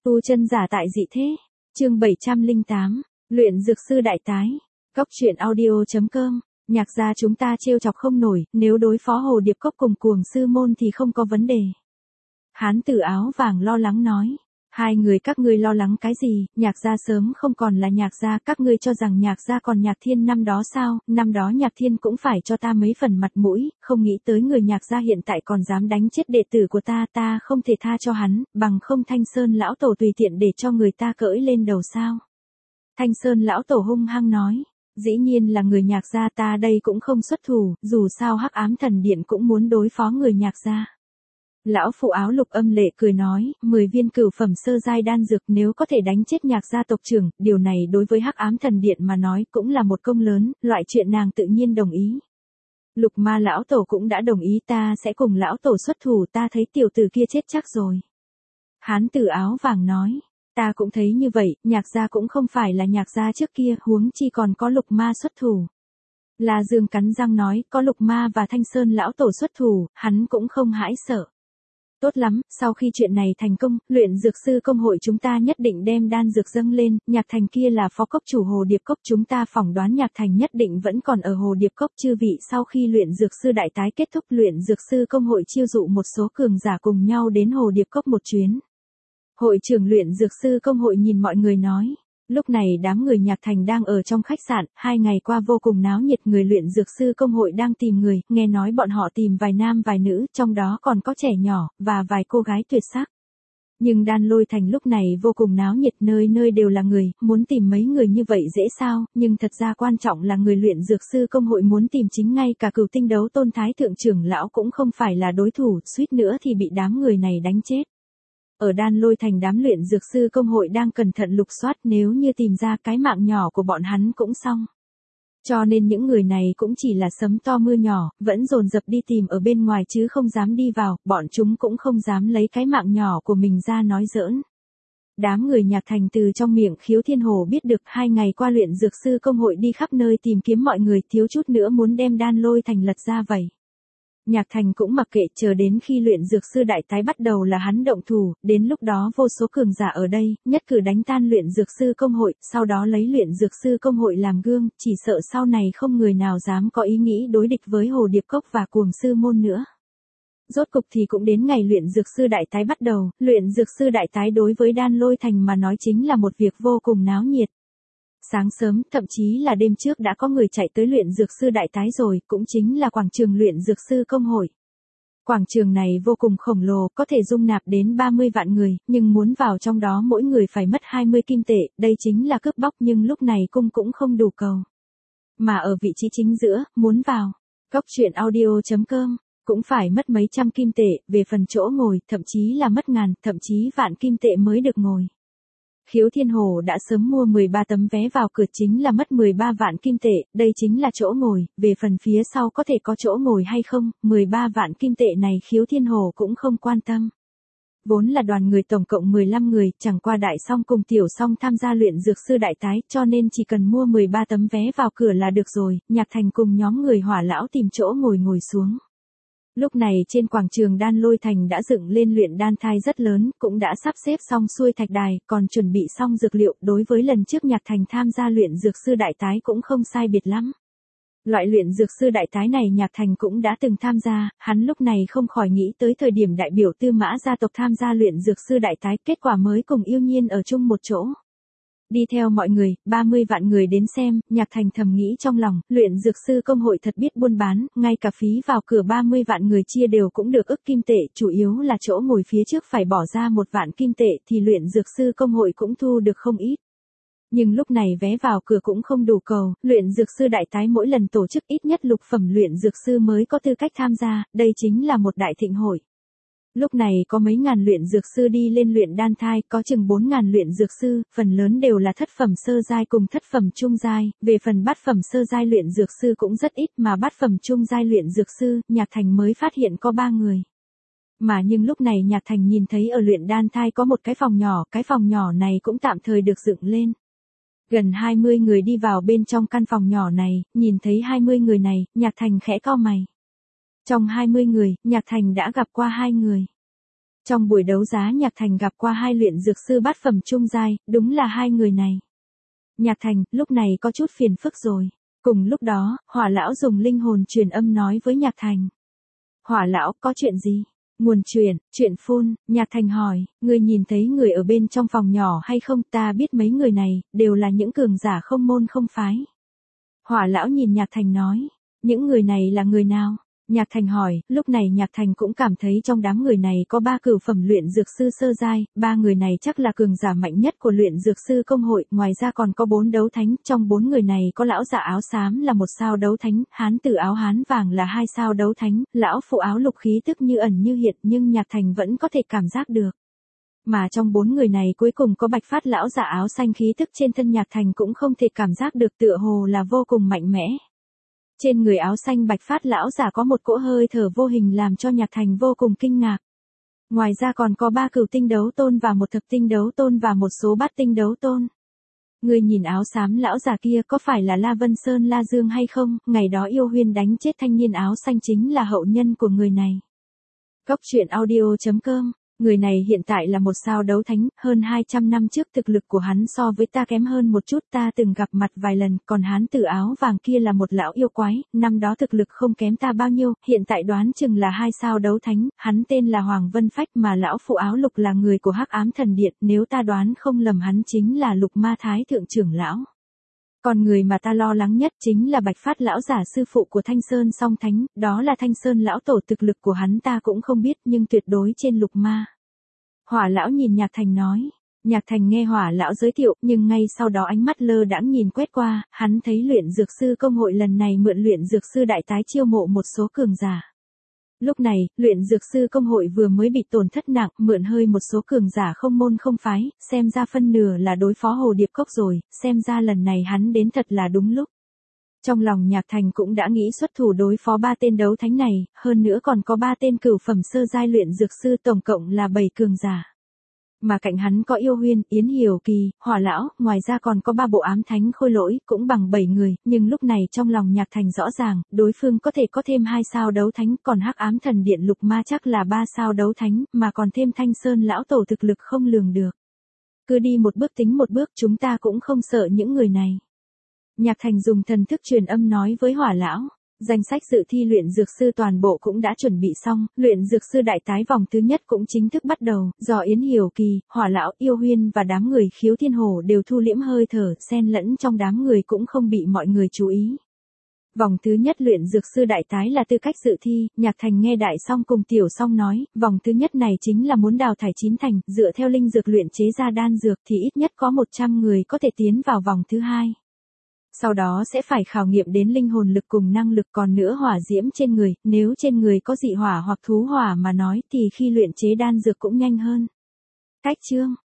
Tu chân giả tại dị thế. Chương 708. Luyện dược sư đại tái. Cốc truyện audio.com. Nhạc gia chúng ta trêu chọc không nổi, nếu đối phó Hồ Điệp Cốc cùng Cuồng Sư Môn thì không có vấn đề. Hán tử áo vàng lo lắng nói. Hai người các ngươi lo lắng cái gì, Nhạc gia sớm không còn là Nhạc gia, các ngươi cho rằng Nhạc gia còn Nhạc Thiên năm đó sao, năm đó Nhạc Thiên cũng phải cho ta mấy phần mặt mũi, không nghĩ tới người Nhạc gia hiện tại còn dám đánh chết đệ tử của ta không thể tha cho hắn, bằng không Thanh Sơn lão tổ tùy tiện để cho người ta cỡi lên đầu sao. Thanh Sơn lão tổ hung hăng nói, dĩ nhiên là người Nhạc gia, ta đây cũng không xuất thủ, dù sao Hắc Ám Thần Điện cũng muốn đối phó người Nhạc gia. Lão phụ áo lục âm lệ cười nói, 10 viên cửu phẩm sơ giai đan dược nếu có thể đánh chết Nhạc gia tộc trưởng, điều này đối với Hắc Ám Thần Điện mà nói cũng là một công lớn, loại chuyện nàng tự nhiên đồng ý. Lục ma lão tổ cũng đã đồng ý, ta sẽ cùng lão tổ xuất thủ, ta thấy tiểu tử kia chết chắc rồi. Hán tử áo vàng nói, ta cũng thấy như vậy, Nhạc gia cũng không phải là Nhạc gia trước kia, huống chi còn có lục ma xuất thủ. La Dương cắn răng nói, có lục ma và Thanh Sơn lão tổ xuất thủ, hắn cũng không hãi sợ. Tốt lắm, sau khi chuyện này thành công, luyện dược sư công hội chúng ta nhất định đem đan dược dâng lên, Nhạc Thành kia là phó cốc chủ Hồ Điệp Cốc, chúng ta phỏng đoán Nhạc Thành nhất định vẫn còn ở Hồ Điệp Cốc. Chư vị, sau khi luyện dược sư đại tái kết thúc, luyện dược sư công hội chiêu dụ một số cường giả cùng nhau đến Hồ Điệp Cốc một chuyến. Hội trưởng luyện dược sư công hội nhìn mọi người nói. Lúc này đám người Nhạc Thành đang ở trong khách sạn, 2 ngày qua vô cùng náo nhiệt, người luyện dược sư công hội đang tìm người, nghe nói bọn họ tìm vài nam vài nữ, trong đó còn có trẻ nhỏ, và vài cô gái tuyệt sắc. Nhưng Đan Lôi Thành lúc này vô cùng náo nhiệt, nơi nơi đều là người, muốn tìm mấy người như vậy dễ sao, nhưng thật ra quan trọng là người luyện dược sư công hội muốn tìm chính ngay cả Cửu Tinh Đấu Tôn Thái Thượng trưởng lão cũng không phải là đối thủ, suýt nữa thì bị đám người này đánh chết. Ở Đan Lôi Thành đám luyện dược sư công hội đang cẩn thận lục soát, nếu như tìm ra cái mạng nhỏ của bọn hắn cũng xong. Cho nên những người này cũng chỉ là sấm to mưa nhỏ, vẫn dồn dập đi tìm ở bên ngoài chứ không dám đi vào, bọn chúng cũng không dám lấy cái mạng nhỏ của mình ra nói giỡn. Đám người Nhạc Thành từ trong miệng Khiếu Thiên Hồ biết được 2 ngày qua luyện dược sư công hội đi khắp nơi tìm kiếm mọi người, thiếu chút nữa muốn đem Đan Lôi Thành lật ra vậy. Nhạc Thành cũng mặc kệ, chờ đến khi luyện dược sư đại tái bắt đầu là hắn động thủ, đến lúc đó vô số cường giả ở đây, nhất cử đánh tan luyện dược sư công hội, sau đó lấy luyện dược sư công hội làm gương, chỉ sợ sau này không người nào dám có ý nghĩ đối địch với Hồ Điệp Cốc và Cuồng Sư Môn nữa. Rốt cục thì cũng đến ngày luyện dược sư đại tái bắt đầu, luyện dược sư đại tái đối với Đan Lôi Thành mà nói chính là một việc vô cùng náo nhiệt. Sáng sớm, thậm chí là đêm trước đã có người chạy tới luyện dược sư đại tái rồi, cũng chính là quảng trường luyện dược sư công hội. Quảng trường này vô cùng khổng lồ, có thể dung nạp đến 30 vạn người, nhưng muốn vào trong đó mỗi người phải mất 20 kim tệ, đây chính là cướp bóc, nhưng lúc này cung cũng không đủ cầu. Mà ở vị trí chính giữa, muốn vào, cốc truyện audio.com, cũng phải mất mấy trăm kim tệ, về phần chỗ ngồi, thậm chí là mất ngàn, thậm chí vạn kim tệ mới được ngồi. Khiếu Thiên Hồ đã sớm mua 13 tấm vé vào cửa, chính là mất 13 vạn kim tệ, đây chính là chỗ ngồi, về phần phía sau có thể có chỗ ngồi hay không, 13 vạn kim tệ này Khiếu Thiên Hồ cũng không quan tâm. Vốn là đoàn người tổng cộng 15 người, chẳng qua Đại Song cùng Tiểu Song tham gia luyện dược sư đại tái, cho nên chỉ cần mua 13 tấm vé vào cửa là được rồi, Nhạc Thành cùng nhóm người Hỏa lão tìm chỗ ngồi xuống. Lúc này trên quảng trường Đan Lôi Thành đã dựng lên luyện đan thai rất lớn, cũng đã sắp xếp xong xuôi thạch đài, còn chuẩn bị xong dược liệu, đối với lần trước Nhạc Thành tham gia luyện dược sư đại tái cũng không sai biệt lắm. Loại luyện dược sư đại tái này Nhạc Thành cũng đã từng tham gia, hắn lúc này không khỏi nghĩ tới thời điểm đại biểu Tư Mã gia tộc tham gia luyện dược sư đại tái, kết quả mới cùng Yêu Nhiên ở chung một chỗ. Đi theo mọi người, 30 vạn người đến xem, Nhạc Thành thầm nghĩ trong lòng, luyện dược sư công hội thật biết buôn bán, ngay cả phí vào cửa 30 vạn người chia đều cũng được ức kim tệ, chủ yếu là chỗ ngồi phía trước phải bỏ ra 1 vạn kim tệ thì luyện dược sư công hội cũng thu được không ít. Nhưng lúc này vé vào cửa cũng không đủ cầu, luyện dược sư đại tái mỗi lần tổ chức ít nhất lục phẩm luyện dược sư mới có tư cách tham gia, đây chính là một đại thịnh hội. Lúc này có mấy ngàn luyện dược sư đi lên luyện đan thai, có chừng 4.000 luyện dược sư, phần lớn đều là thất phẩm sơ giai cùng thất phẩm trung giai, về phần bát phẩm sơ giai luyện dược sư cũng rất ít, mà bát phẩm trung giai luyện dược sư, Nhạc Thành mới phát hiện có 3 người. Mà nhưng lúc này Nhạc Thành nhìn thấy ở luyện đan thai có một cái phòng nhỏ này cũng tạm thời được dựng lên. Gần 20 người đi vào bên trong căn phòng nhỏ này, nhìn thấy 20 người này, Nhạc Thành khẽ cau mày. Trong 20 người, Nhạc Thành đã gặp qua 2 người. Trong buổi đấu giá Nhạc Thành gặp qua hai luyện dược sư bát phẩm trung giai, đúng là hai người này. Nhạc Thành, lúc này có chút phiền phức rồi. Cùng lúc đó, Hỏa lão dùng linh hồn truyền âm nói với Nhạc Thành. Hỏa lão, có chuyện gì? Nguồn chuyện phun, Nhạc Thành hỏi, ngươi nhìn thấy người ở bên trong phòng nhỏ hay không? Ta biết mấy người này, đều là những cường giả không môn không phái. Hỏa lão nhìn Nhạc Thành nói, những người này là người nào? Nhạc Thành hỏi, lúc này Nhạc Thành cũng cảm thấy trong đám người này có 3 cửu phẩm luyện dược sư sơ giai, 3 người này chắc là cường giả mạnh nhất của luyện dược sư công hội, ngoài ra còn có 4 đấu thánh, trong 4 người này có lão giả áo xám là 1 sao đấu thánh, hán tử áo hán vàng là 2 sao đấu thánh, lão phụ áo lục khí tức như ẩn như hiện nhưng Nhạc Thành vẫn có thể cảm giác được. Mà trong 4 người này cuối cùng có Bạch Phát lão giả áo xanh khí tức trên thân Nhạc Thành cũng không thể cảm giác được tựa hồ là vô cùng mạnh mẽ. Trên người áo xanh Bạch Phát lão giả có một cỗ hơi thở vô hình làm cho Nhạc Thành vô cùng kinh ngạc. Ngoài ra còn có 3 cửu tinh đấu tôn và 1 thập tinh đấu tôn và một số bát tinh đấu tôn. Người nhìn áo xám lão già kia có phải là La Vân Sơn La Dương hay không? Ngày đó Yêu Huyên đánh chết thanh niên áo xanh chính là hậu nhân của người này. Cốc truyện audio.com. Người này hiện tại là 1 sao đấu thánh, hơn 200 năm trước thực lực của hắn so với ta kém hơn một chút, ta từng gặp mặt vài lần, còn hán tử áo vàng kia là một lão yêu quái, năm đó thực lực không kém ta bao nhiêu, hiện tại đoán chừng là 2 sao đấu thánh, hắn tên là Hoàng Vân Phách mà lão phụ áo lục là người của Hắc Ám Thần Điện, nếu ta đoán không lầm hắn chính là Lục Ma Thái thượng trưởng lão. Còn người mà ta lo lắng nhất chính là Bạch Phát lão giả sư phụ của Thanh Sơn Song Thánh, đó là Thanh Sơn lão tổ, thực lực của hắn ta cũng không biết nhưng tuyệt đối trên Lục Ma. Hỏa lão nhìn Nhạc Thành nói. Nhạc Thành nghe Hỏa lão giới thiệu, nhưng ngay sau đó ánh mắt lơ đãng nhìn quét qua, hắn thấy luyện dược sư công hội lần này mượn luyện dược sư đại tái chiêu mộ một số cường giả. Lúc này, luyện dược sư công hội vừa mới bị tổn thất nặng, mượn hơi một số cường giả không môn không phái, xem ra phân nửa là đối phó Hồ Điệp Cốc rồi, xem ra lần này hắn đến thật là đúng lúc. Trong lòng Nhạc Thành cũng đã nghĩ xuất thủ đối phó 3 tên đấu thánh này, hơn nữa còn có 3 tên cửu phẩm sơ giai luyện dược sư, tổng cộng là 7 cường giả. Mà cạnh hắn có Yêu Huyên, Yến Hiểu Kỳ, Hỏa lão, ngoài ra còn có 3 bộ ám thánh khôi lỗi, cũng bằng 7 người, nhưng lúc này trong lòng Nhạc Thành rõ ràng, đối phương có thể có thêm 2 sao đấu thánh, còn Hắc Ám Thần Điện Lục Ma chắc là 3 sao đấu thánh, mà còn thêm Thanh Sơn lão tổ thực lực không lường được. Cứ đi một bước tính một bước, chúng ta cũng không sợ những người này. Nhạc Thành dùng thần thức truyền âm nói với Hỏa lão. Danh sách dự thi luyện dược sư toàn bộ cũng đã chuẩn bị xong, luyện dược sư đại tái vòng thứ nhất cũng chính thức bắt đầu, do Yến Hiểu Kỳ, Hỏa lão, Yêu Huyên và đám người Khiếu Thiên Hổ đều thu liễm hơi thở, xen lẫn trong đám người cũng không bị mọi người chú ý. Vòng thứ nhất luyện dược sư đại tái là tư cách dự thi, Nhạc Thành nghe Đại Song cùng Tiểu Song nói, vòng thứ nhất này chính là muốn đào thải 9 thành, dựa theo linh dược luyện chế ra đan dược thì ít nhất có 100 người có thể tiến vào vòng thứ hai. Sau đó sẽ phải khảo nghiệm đến linh hồn lực cùng năng lực, còn nữa hỏa diễm trên người, nếu trên người có dị hỏa hoặc thú hỏa mà nói thì khi luyện chế đan dược cũng nhanh hơn. Cách chương